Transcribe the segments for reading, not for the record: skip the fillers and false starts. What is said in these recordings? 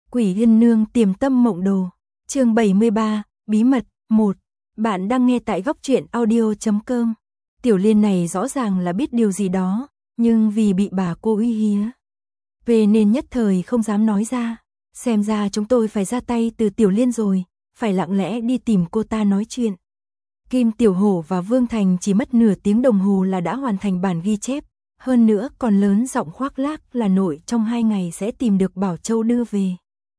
Quỷ Yên Nương Tiềm Tâm Mộng Đồ, chương 73, Bí mật 1. Bạn đang nghe tại góc truyện audio.com. Tiểu Liên này rõ ràng là biết điều gì đó, nhưng vì bị bà cô uy hiếp về nên nhất thời không dám nói ra. Xem ra chúng tôi phải ra tay từ Tiểu Liên rồi, phải lặng lẽ đi tìm cô ta nói chuyện. Kim Tiểu Hổ và Vương Thành chỉ mất nửa tiếng đồng hồ là đã hoàn thành bản ghi chép, hơn nữa còn lớn giọng khoác lác là nội trong 2 ngày sẽ tìm được Bảo Châu đưa về.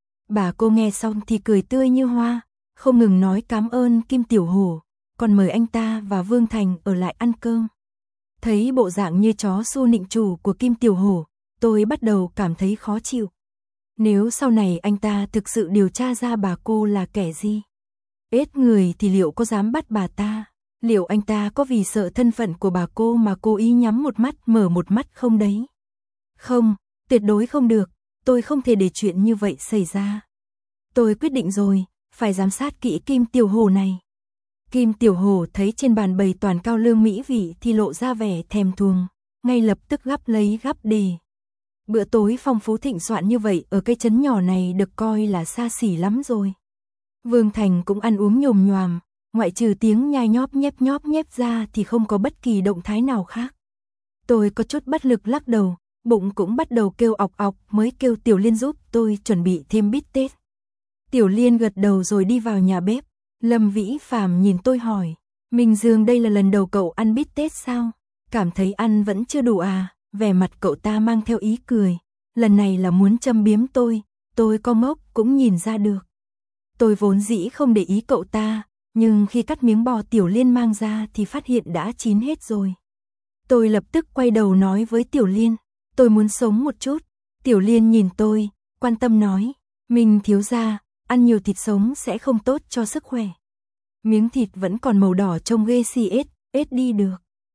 Bà cô nghe xong thì cười tươi như hoa, không ngừng nói cảm ơn Kim Tiểu Hổ, còn mời anh ta và Vương Thành ở lại ăn cơm. Thấy bộ dạng như chó su nịnh chủ của Kim Tiểu Hổ, tôi bắt đầu cảm thấy khó chịu. Nếu sau này anh ta thực sự điều tra ra bà cô là kẻ gì, ết người thì liệu có dám bắt bà ta? Liệu anh ta có vì sợ thân phận của bà cô mà cố ý nhắm một mắt mở một mắt không đấy? Không, tuyệt đối không được, tôi không thể để chuyện như vậy xảy ra. Tôi quyết định rồi, phải giám sát kỹ Kim Tiểu Hổ này. Kim Tiểu Hổ thấy trên bàn bày toàn cao lương mỹ vị thì lộ ra vẻ thèm thuồng, ngay lập tức gắp lấy gắp để. Bữa tối phong phú thịnh soạn như vậy ở cái trấn nhỏ này được coi là xa xỉ lắm rồi. Vương Thành cũng ăn uống nhồm nhoàm, ngoại trừ tiếng nhai nhóp nhép ra thì không có bất kỳ động thái nào khác. Tôi có chút bất lực lắc đầu, bụng cũng bắt đầu kêu ọc ọc mới kêu Tiểu Liên giúp tôi chuẩn bị thêm bít tết. Tiểu Liên gật đầu rồi đi vào nhà bếp. Lâm Vĩ Phàm nhìn tôi hỏi, Minh Dương đây là lần đầu cậu ăn bít tết sao? Cảm thấy ăn vẫn chưa đủ à? Vẻ mặt cậu ta mang theo ý cười, lần này là muốn châm biếm tôi có ngốc cũng nhìn ra được. Tôi vốn dĩ không để ý cậu ta, nhưng khi cắt miếng bò Tiểu Liên mang ra thì phát hiện đã chín hết rồi. Tôi lập tức quay đầu nói với Tiểu Liên, tôi muốn sống một chút. Tiểu Liên nhìn tôi, quan tâm nói, mình thiếu gia, ăn nhiều thịt sống sẽ không tốt cho sức khỏe. Miếng thịt vẫn còn màu đỏ trông ghê xì ết đi được.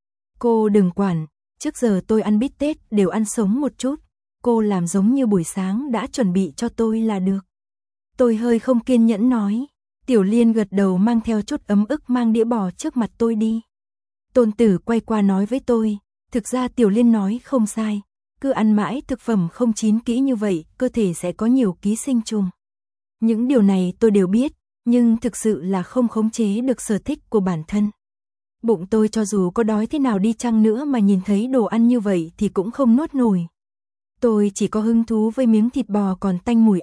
Cô đừng quản, trước giờ tôi ăn bít tết đều ăn sống một chút, cô làm giống như buổi sáng đã chuẩn bị cho tôi là được. Tôi hơi không kiên nhẫn nói. Tiểu Liên gật đầu mang theo chút ấm ức mang đĩa bò trước mặt tôi đi. Tôn Tử quay qua nói với tôi, thực ra Tiểu Liên nói không sai, cứ ăn mãi thực phẩm không chín kỹ như vậy, cơ thể sẽ có nhiều ký sinh trùng. Những điều này tôi đều biết, nhưng thực sự là không khống chế được sở thích của bản thân. Bụng tôi cho dù có đói thế nào đi chăng nữa mà nhìn thấy đồ ăn như vậy thì cũng không nuốt nổi. Tôi chỉ có hứng thú với miếng thịt bò còn tanh mùi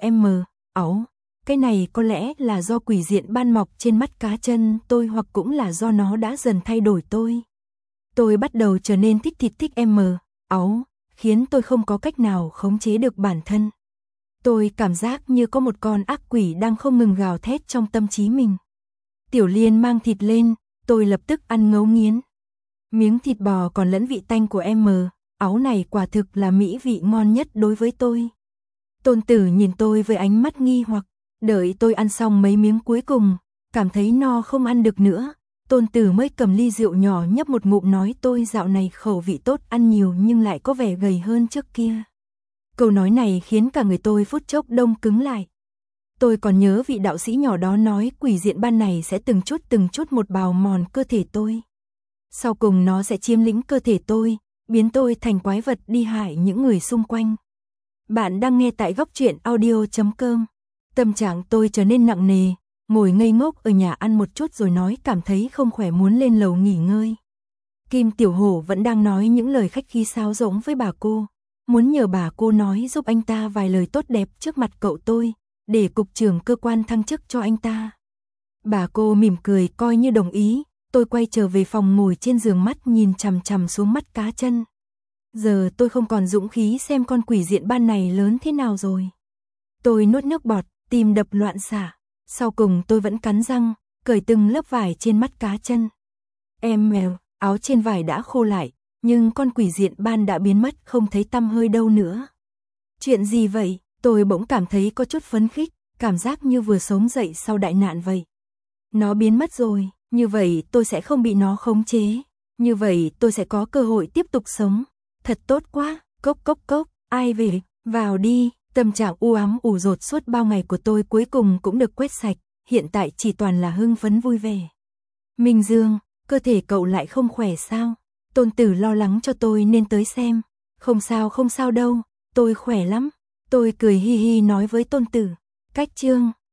ấu. Cái này có lẽ là do quỷ diện ban mọc trên mắt cá chân tôi hoặc cũng là do nó đã dần thay đổi tôi. Tôi bắt đầu trở nên thích thịt thích ấu, khiến tôi không có cách nào khống chế được bản thân. Tôi cảm giác như có một con ác quỷ đang không ngừng gào thét trong tâm trí mình. Tiểu Liên mang thịt lên, tôi lập tức ăn ngấu nghiến. Miếng thịt bò còn lẫn vị tanh của ấu này quả thực là mỹ vị ngon nhất đối với tôi. Tôn Tử nhìn tôi với ánh mắt nghi hoặc, đợi tôi ăn xong mấy miếng cuối cùng, cảm thấy no không ăn được nữa. Tôn Tử mới cầm ly rượu nhỏ nhấp một ngụm nói tôi dạo này khẩu vị tốt, ăn nhiều nhưng lại có vẻ gầy hơn trước kia. Câu nói này khiến cả người tôi phút chốc đông cứng lại. Tôi còn nhớ vị đạo sĩ nhỏ đó nói quỷ diện ban này sẽ từng chút một bào mòn cơ thể tôi. Sau cùng nó sẽ chiếm lĩnh cơ thể tôi, biến tôi thành quái vật đi hại những người xung quanh. Bạn đang nghe tại góc truyện audio.com. Tâm trạng tôi trở nên nặng nề, ngồi ngây ngốc ở nhà ăn một chút rồi nói cảm thấy không khỏe muốn lên lầu nghỉ ngơi. Kim Tiểu Hổ vẫn đang nói những lời khách khí sáo rỗng với bà cô, muốn nhờ bà cô nói giúp anh ta vài lời tốt đẹp trước mặt cậu tôi, để cục trưởng cơ quan thăng chức cho anh ta. Bà cô mỉm cười coi như đồng ý, tôi quay trở về phòng ngồi trên giường mắt nhìn chằm chằm xuống mắt cá chân. Giờ tôi không còn dũng khí xem con quỷ diện ban này lớn thế nào rồi. Tôi nuốt nước bọt, tim đập loạn xạ. Sau cùng tôi vẫn cắn răng, cởi từng lớp vải trên mắt cá chân. Áo trên vải đã khô lại, nhưng con quỷ diện ban đã biến mất không thấy tăm hơi đâu nữa. Chuyện gì vậy? Tôi bỗng cảm thấy có chút phấn khích, cảm giác như vừa sống dậy sau đại nạn vậy. Nó biến mất rồi, như vậy tôi sẽ không bị nó khống chế. Như vậy tôi sẽ có cơ hội tiếp tục sống. Thật tốt quá, cốc, ai về, vào đi. Tâm trạng u ám ủ rột suốt bao ngày của tôi cuối cùng cũng được quét sạch, hiện tại chỉ toàn là hưng phấn vui vẻ. Minh Dương, cơ thể cậu lại không khỏe sao? Tôn Tử lo lắng cho tôi nên tới xem. Không sao đâu, tôi khỏe lắm. Tôi cười hi hi nói với Tôn Tử, Cách chương